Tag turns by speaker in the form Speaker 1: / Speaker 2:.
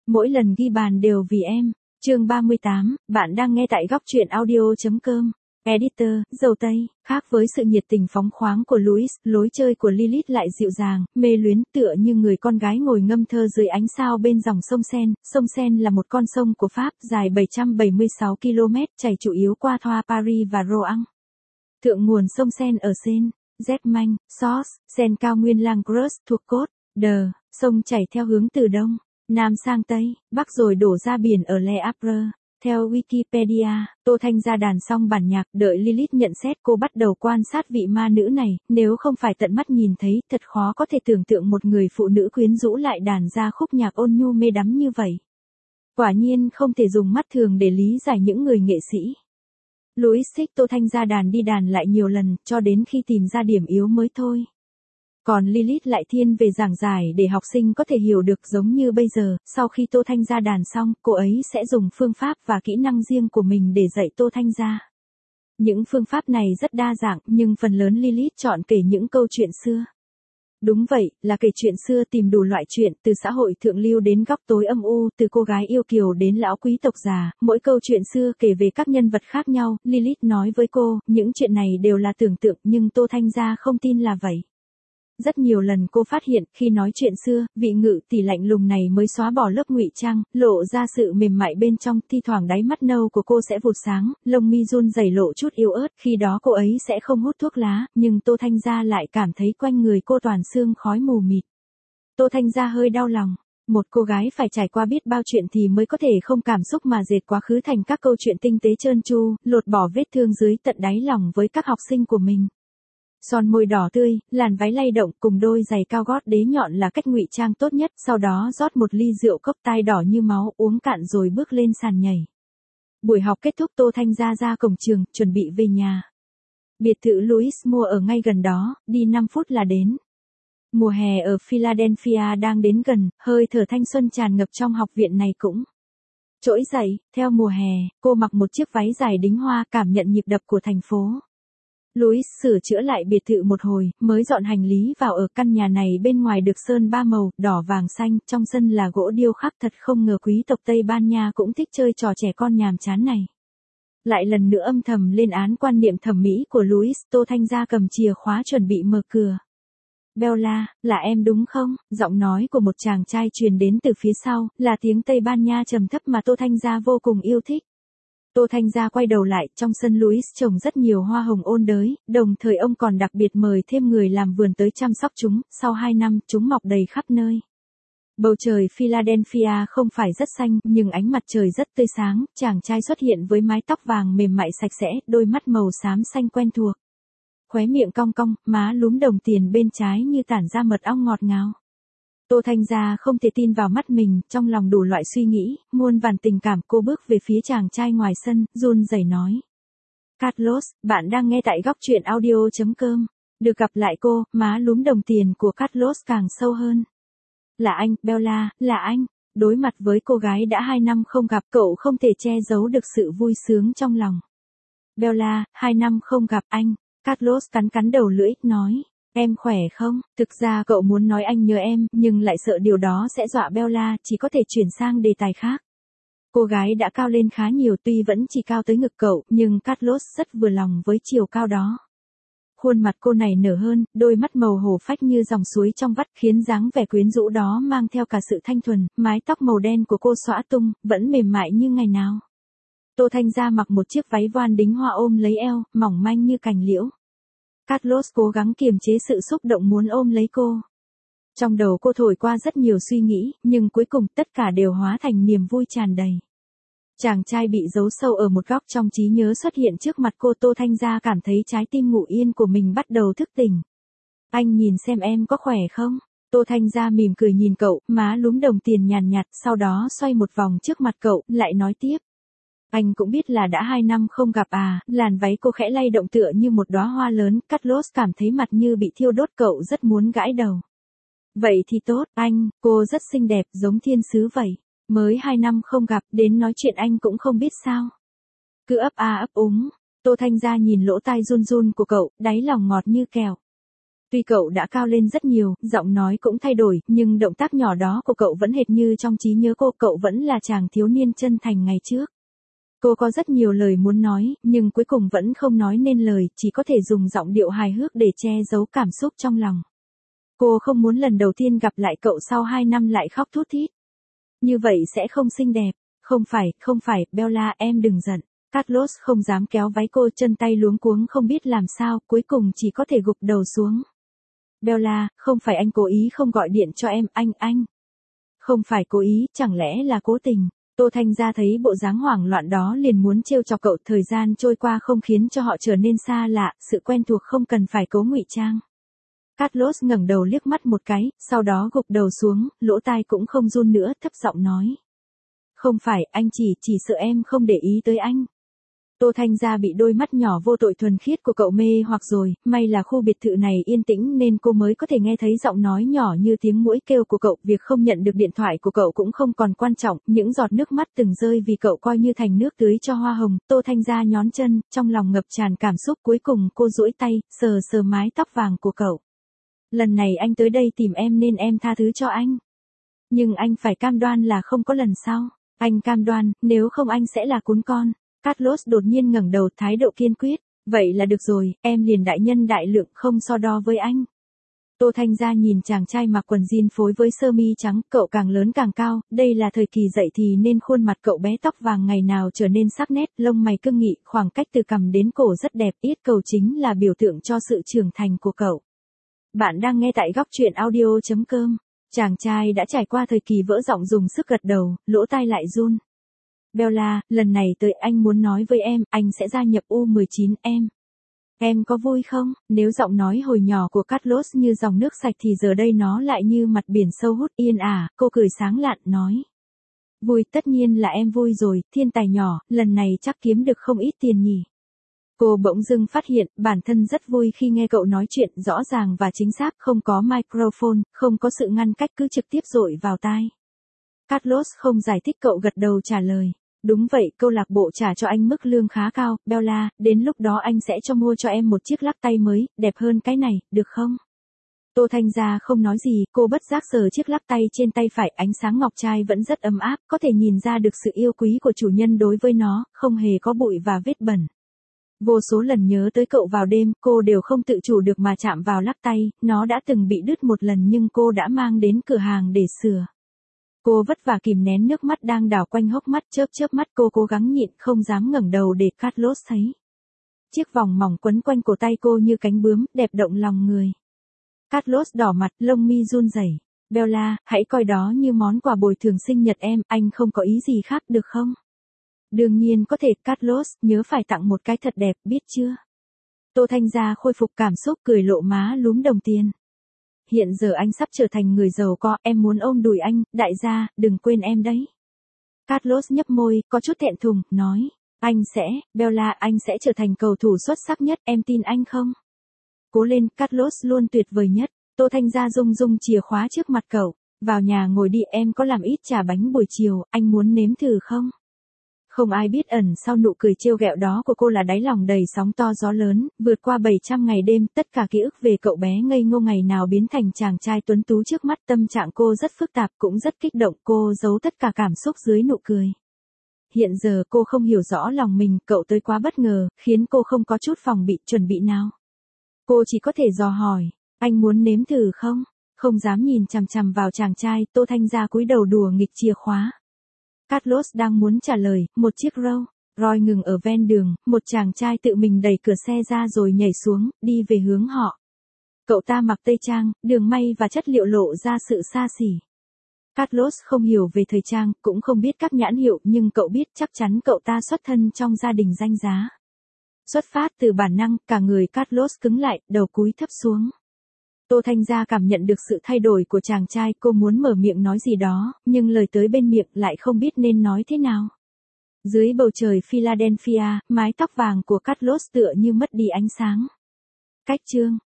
Speaker 1: Mỗi lần ghi bàn đều vì em. Chương 38, bạn đang nghe tại góc truyện audio.com. Editor, dầu tây, khác với sự nhiệt tình phóng khoáng của Louis, lối chơi của Lilith lại dịu dàng, mê luyến tựa như người con gái ngồi ngâm thơ dưới ánh sao bên dòng sông Seine. Sông Seine là một con sông của Pháp dài 776 km, chảy chủ yếu qua Thoire, Paris và Rouen. Thượng nguồn sông Seine ở Seine, Germain, Sos, Seine cao nguyên Langres thuộc Côte d'Or, sông chảy theo hướng từ đông, nam sang tây, bắc rồi đổ ra biển ở Le Havre. Theo Wikipedia, Tô Thanh ra đàn xong bản nhạc, đợi Lilith nhận xét cô bắt đầu quan sát vị ma nữ này, nếu không phải tận mắt nhìn thấy, thật khó có thể tưởng tượng một người phụ nữ quyến rũ lại đàn ra khúc nhạc ôn nhu mê đắm như vậy. Quả nhiên không thể dùng mắt thường để lý giải những người nghệ sĩ. Louis thích Tô Thanh ra đàn đi đàn lại nhiều lần, cho đến khi tìm ra điểm yếu mới thôi. Còn Lilith lại thiên về giảng giải để học sinh có thể hiểu được, giống như bây giờ, sau khi Tô Thanh ra đàn xong, cô ấy sẽ dùng phương pháp và kỹ năng riêng của mình để dạy Tô Thanh ra. Những phương pháp này rất đa dạng, nhưng phần lớn Lilith chọn kể những câu chuyện xưa. Đúng vậy, là kể chuyện xưa, tìm đủ loại chuyện, từ xã hội thượng lưu đến góc tối âm u, từ cô gái yêu kiều đến lão quý tộc già, mỗi câu chuyện xưa kể về các nhân vật khác nhau. Lilith nói với cô, những chuyện này đều là tưởng tượng, nhưng Tô Thanh ra không tin là vậy. Rất nhiều lần cô phát hiện, khi nói chuyện xưa, vị ngự tỷ lạnh lùng này mới xóa bỏ lớp ngụy trang, lộ ra sự mềm mại bên trong, thi thoảng đáy mắt nâu của cô sẽ vụt sáng, lông mi run rẩy lộ chút yếu ớt, khi đó cô ấy sẽ không hút thuốc lá, nhưng Tô Thanh Gia lại cảm thấy quanh người cô toàn sương khói mù mịt. Tô Thanh Gia hơi đau lòng. Một cô gái phải trải qua biết bao chuyện thì mới có thể không cảm xúc mà dệt quá khứ thành các câu chuyện tinh tế trơn tru, lột bỏ vết thương dưới tận đáy lòng với các học sinh của mình. Son môi đỏ tươi, làn váy lay động cùng đôi giày cao gót đế nhọn là cách ngụy trang tốt nhất, sau đó rót một ly rượu cốc tai đỏ như máu, uống cạn rồi bước lên sàn nhảy. Buổi học kết thúc, Tô Thanh ra cổng trường, chuẩn bị về nhà. Biệt thự Louis mua ở ngay gần đó, đi 5 phút là đến. Mùa hè ở Philadelphia đang đến gần, hơi thở thanh xuân tràn ngập trong học viện này cũng trỗi dậy. Theo mùa hè, cô mặc một chiếc váy dài đính hoa, cảm nhận nhịp đập của thành phố. Louis sửa chữa lại biệt thự một hồi, mới dọn hành lý vào ở. Căn nhà này bên ngoài được sơn 3 màu, đỏ vàng xanh, trong sân là gỗ điêu khắc, thật không ngờ quý tộc Tây Ban Nha cũng thích chơi trò trẻ con nhàm chán này. Lại lần nữa âm thầm lên án quan niệm thẩm mỹ của Louis. Tô Thanh ra cầm chìa khóa chuẩn bị mở cửa. Bella, là em đúng không? Giọng nói của một chàng trai truyền đến từ phía sau, là tiếng Tây Ban Nha trầm thấp mà Tô Thanh ra vô cùng yêu thích. Tô Thanh Gia quay đầu lại, trong sân Louis trồng rất nhiều hoa hồng ôn đới, đồng thời ông còn đặc biệt mời thêm người làm vườn tới chăm sóc chúng, sau 2 năm, chúng mọc đầy khắp nơi. Bầu trời Philadelphia không phải rất xanh, nhưng ánh mặt trời rất tươi sáng, chàng trai xuất hiện với mái tóc vàng mềm mại sạch sẽ, đôi mắt màu xám xanh quen thuộc. Khóe miệng cong cong, má lúm đồng tiền bên trái như tản ra mật ong ngọt ngào. Tô Thanh Gia không thể tin vào mắt mình, trong lòng đủ loại suy nghĩ, muôn vàn tình cảm. Cô bước về phía chàng trai ngoài sân, run rẩy nói. Carlos, bạn đang nghe tại góc truyện audio.com. Được gặp lại cô, má lúm đồng tiền của Carlos càng sâu hơn. Là anh, Bella, là anh. Đối mặt với cô gái đã 2 năm không gặp, cậu không thể che giấu được sự vui sướng trong lòng. Bella, 2 năm không gặp anh. Carlos cắn đầu lưỡi, nói. Em khỏe không? Thực ra cậu muốn nói anh nhớ em, nhưng lại sợ điều đó sẽ dọa Bella, chỉ có thể chuyển sang đề tài khác. Cô gái đã cao lên khá nhiều, tuy vẫn chỉ cao tới ngực cậu, nhưng Carlos rất vừa lòng với chiều cao đó. Khuôn mặt cô này nở hơn, đôi mắt màu hổ phách như dòng suối trong vắt, khiến dáng vẻ quyến rũ đó mang theo cả sự thanh thuần. Mái tóc màu đen của cô xõa tung, vẫn mềm mại như ngày nào. Tô Thanh Gia mặc một chiếc váy voan đính hoa ôm lấy eo, mỏng manh như cành liễu. Carlos cố gắng kiềm chế sự xúc động muốn ôm lấy cô. Trong đầu cô thổi qua rất nhiều suy nghĩ, nhưng cuối cùng tất cả đều hóa thành niềm vui tràn đầy. Chàng trai bị giấu sâu ở một góc trong trí nhớ xuất hiện trước mặt cô. Tô Thanh Gia cảm thấy trái tim ngủ yên của mình bắt đầu thức tỉnh. Anh nhìn xem em có khỏe không? Tô Thanh Gia mỉm cười nhìn cậu, má lúm đồng tiền nhàn nhạt, sau đó xoay một vòng trước mặt cậu, lại nói tiếp. Anh cũng biết là đã 2 năm không gặp à. Làn váy cô khẽ lay động tựa như một đóa hoa lớn. Carlos cảm thấy mặt như bị thiêu đốt, cậu rất muốn gãi đầu. Vậy thì tốt, anh, cô rất xinh đẹp, giống thiên sứ vậy. Mới 2 năm không gặp, đến nói chuyện anh cũng không biết sao. Cứ ấp a ấp úng. Tô Thanh Gia nhìn lỗ tai run run của cậu, đáy lòng ngọt như kẹo. Tuy cậu đã cao lên rất nhiều, giọng nói cũng thay đổi, nhưng động tác nhỏ đó của cậu vẫn hệt như trong trí nhớ cô, cậu vẫn là chàng thiếu niên chân thành ngày trước. Cô có rất nhiều lời muốn nói, nhưng cuối cùng vẫn không nói nên lời, chỉ có thể dùng giọng điệu hài hước để che giấu cảm xúc trong lòng. Cô không muốn lần đầu tiên gặp lại cậu sau 2 năm lại khóc thút thít. Như vậy sẽ không xinh đẹp. Không phải, Bella, em đừng giận. Carlos không dám kéo váy cô, chân tay luống cuống không biết làm sao, cuối cùng chỉ có thể gục đầu xuống. Bella, không phải anh cố ý không gọi điện cho em, anh. Không phải cố ý, chẳng lẽ là cố tình. Tô Thanh Gia thấy bộ dáng hoảng loạn đó liền muốn trêu chọc cậu, thời gian trôi qua không khiến cho họ trở nên xa lạ, sự quen thuộc không cần phải cố ngụy trang. Carlos ngẩng đầu liếc mắt một cái, sau đó gục đầu xuống, lỗ tai cũng không run nữa, thấp giọng nói. Không phải, anh chỉ sợ em không để ý tới anh. Tô Thanh Gia bị đôi mắt nhỏ vô tội thuần khiết của cậu mê hoặc rồi, may là khu biệt thự này yên tĩnh nên cô mới có thể nghe thấy giọng nói nhỏ như tiếng muỗi kêu của cậu, việc không nhận được điện thoại của cậu cũng không còn quan trọng, những giọt nước mắt từng rơi vì cậu coi như thành nước tưới cho hoa hồng. Tô Thanh Gia nhón chân, trong lòng ngập tràn cảm xúc, cuối cùng cô duỗi tay, sờ mái tóc vàng của cậu. Lần này anh tới đây tìm em nên em tha thứ cho anh. Nhưng anh phải cam đoan là không có lần sau. Anh cam đoan, nếu không anh sẽ là cún con. Carlos đột nhiên ngẩng đầu, thái độ kiên quyết. Vậy là được rồi, em liền đại nhân đại lượng, không so đo với anh. Tô Thanh Gia nhìn chàng trai mặc quần jean phối với sơ mi trắng, cậu càng lớn càng cao, đây là thời kỳ dậy thì nên khuôn mặt cậu bé tóc vàng ngày nào trở nên sắc nét, lông mày cương nghị, khoảng cách từ cằm đến cổ rất đẹp, yết cầu chính là biểu tượng cho sự trưởng thành của cậu. Bạn đang nghe tại góc truyện audio.com. Chàng trai đã trải qua thời kỳ vỡ giọng dùng sức gật đầu, lỗ tai lại run. Bella, lần này tới anh muốn nói với em, anh sẽ gia nhập U19 em. Em có vui không? Nếu giọng nói hồi nhỏ của Carlos như dòng nước sạch thì giờ đây nó lại như mặt biển sâu hút yên ả, cô cười sáng lạn nói. Vui, tất nhiên là em vui rồi, thiên tài nhỏ, lần này chắc kiếm được không ít tiền nhỉ. Cô bỗng dưng phát hiện, bản thân rất vui khi nghe cậu nói chuyện rõ ràng và chính xác, không có microphone, không có sự ngăn cách, cứ trực tiếp dội vào tai. Carlos không giải thích, cậu gật đầu trả lời. Đúng vậy, câu lạc bộ trả cho anh mức lương khá cao, Bella, đến lúc đó anh sẽ cho mua cho em một chiếc lắc tay mới, đẹp hơn cái này, được không? Tô Thanh Gia không nói gì, cô bất giác sờ chiếc lắc tay trên tay phải, ánh sáng ngọc trai vẫn rất ấm áp, có thể nhìn ra được sự yêu quý của chủ nhân đối với nó, không hề có bụi và vết bẩn. Vô số lần nhớ tới cậu vào đêm, cô đều không tự chủ được mà chạm vào lắc tay, nó đã từng bị đứt một lần nhưng cô đã mang đến cửa hàng để sửa. Cô vất vả kìm nén nước mắt đang đảo quanh hốc mắt, chớp mắt, cô cố gắng nhịn, không dám ngẩng đầu để Carlos thấy. Chiếc vòng mỏng quấn quanh cổ tay cô như cánh bướm, đẹp động lòng người. Carlos đỏ mặt, lông mi run rẩy. Bella, hãy coi đó như món quà bồi thường sinh nhật em, anh không có ý gì khác được không? Đương nhiên có thể, Carlos, nhớ phải tặng một cái thật đẹp, biết chưa? Tô Thanh Gia khôi phục cảm xúc, cười lộ má lúm đồng tiền. Hiện giờ anh sắp trở thành người giàu có, em muốn ôm đùi anh, đại gia, đừng quên em đấy. Carlos nhấp môi, có chút thẹn thùng, nói. Bella, anh sẽ trở thành cầu thủ xuất sắc nhất, em tin anh không? Cố lên, Carlos luôn tuyệt vời nhất. Tô Thanh Gia rung chìa khóa trước mặt cậu. Vào nhà ngồi đi, em có làm ít trà bánh buổi chiều, anh muốn nếm thử không? Không ai biết ẩn sau nụ cười trêu ghẹo đó của cô là đáy lòng đầy sóng to gió lớn, vượt qua 700 ngày đêm, tất cả ký ức về cậu bé ngây ngô ngày nào biến thành chàng trai tuấn tú trước mắt, tâm trạng cô rất phức tạp cũng rất kích động, cô giấu tất cả cảm xúc dưới nụ cười. Hiện giờ cô không hiểu rõ lòng mình, cậu tới quá bất ngờ, khiến cô không có chút phòng bị, chuẩn bị nào. Cô chỉ có thể dò hỏi, anh muốn nếm thử không? Không dám nhìn chằm chằm vào chàng trai, Tô Thanh Gia cúi đầu đùa nghịch chìa khóa. Carlos đang muốn trả lời, một chiếc Roy ngừng ở ven đường, một chàng trai tự mình đẩy cửa xe ra rồi nhảy xuống, đi về hướng họ. Cậu ta mặc tây trang, đường may và chất liệu lộ ra sự xa xỉ. Carlos không hiểu về thời trang, cũng không biết các nhãn hiệu, nhưng cậu biết chắc chắn cậu ta xuất thân trong gia đình danh giá. Xuất phát từ bản năng, cả người Carlos cứng lại, đầu cúi thấp xuống. Tô Thanh Gia cảm nhận được sự thay đổi của chàng trai, cô muốn mở miệng nói gì đó, nhưng lời tới bên miệng lại không biết nên nói thế nào. Dưới bầu trời Philadelphia, mái tóc vàng của Carlos tựa như mất đi ánh sáng. Cách chương